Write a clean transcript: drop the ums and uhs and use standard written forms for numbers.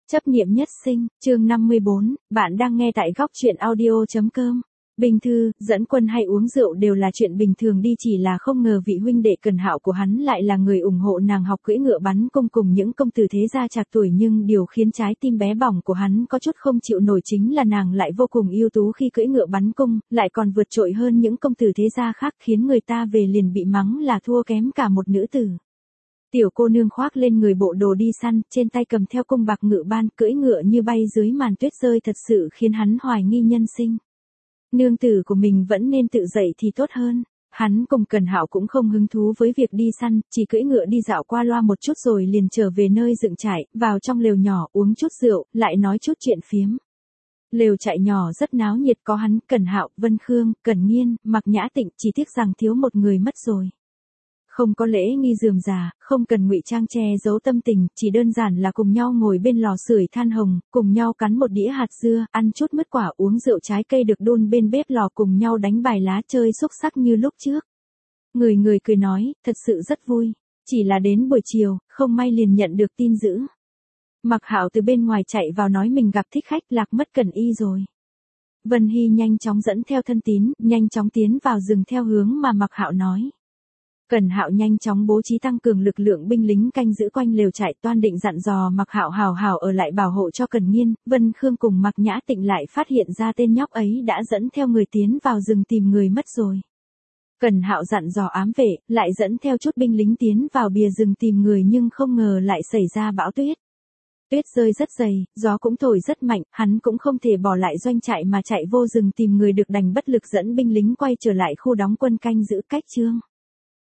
Chấp niệm nhất sinh, chương 54, bạn đang nghe tại góc truyện audio.com. Bình thư, dẫn quân hay uống rượu đều là chuyện bình thường đi, chỉ là không ngờ vị huynh đệ Cần Hạo của hắn lại là người ủng hộ nàng học cưỡi ngựa bắn cung cùng những công tử thế gia trạc tuổi, nhưng điều khiến trái tim bé bỏng của hắn có chút không chịu nổi chính là nàng lại vô cùng ưu tú khi cưỡi ngựa bắn cung, lại còn vượt trội hơn những công tử thế gia khác, khiến người ta về liền bị mắng là thua kém cả một nữ tử. Tiểu cô nương khoác lên người bộ đồ đi săn, trên tay cầm theo cung bạc ngự ban, cưỡi ngựa như bay dưới màn tuyết rơi, thật sự khiến hắn hoài nghi nhân sinh. Nương tử của mình vẫn nên tự dậy thì tốt hơn. Hắn cùng Cần Hạo cũng không hứng thú với việc đi săn, chỉ cưỡi ngựa đi dạo qua loa một chút rồi liền trở về nơi dựng trại, vào trong lều nhỏ uống chút rượu, lại nói chút chuyện phiếm. Lều trại nhỏ rất náo nhiệt, có hắn, Cần Hạo, Vân Khương, Cần Nghiên, Mạc Nhã Tịnh, chỉ tiếc rằng thiếu một người mất rồi. Không có lễ nghi rườm rà, không cần ngụy trang che giấu tâm tình, chỉ đơn giản là cùng nhau ngồi bên lò sưởi than hồng, cùng nhau cắn một đĩa hạt dưa, ăn chút mứt quả, uống rượu trái cây được đun bên bếp lò, cùng nhau đánh bài lá, chơi xúc xắc như lúc trước. Người người cười nói, thật sự rất vui. Chỉ là đến buổi chiều, không may liền nhận được tin dữ. Mạc Hạo từ bên ngoài chạy vào nói mình gặp thích khách, lạc mất Cần Y rồi. Vân Hy nhanh chóng dẫn theo thân tín, nhanh chóng tiến vào rừng theo hướng mà Mạc Hạo nói. Cần Hạo nhanh chóng bố trí tăng cường lực lượng binh lính canh giữ quanh lều trại, toan định dặn dò Mạc Hạo hào hào ở lại bảo hộ cho Cần Nghiên. Vân Khương cùng Mạc Nhã Tịnh lại phát hiện ra tên nhóc ấy đã dẫn theo người tiến vào rừng tìm người mất rồi. Cần Hạo dặn dò ám vệ, lại dẫn theo chút binh lính tiến vào bìa rừng tìm người, nhưng không ngờ lại xảy ra bão tuyết. Tuyết rơi rất dày, gió cũng thổi rất mạnh, hắn cũng không thể bỏ lại doanh trại mà chạy vô rừng tìm người được, đành bất lực dẫn binh lính quay trở lại khu đóng quân canh giữ cách Trương.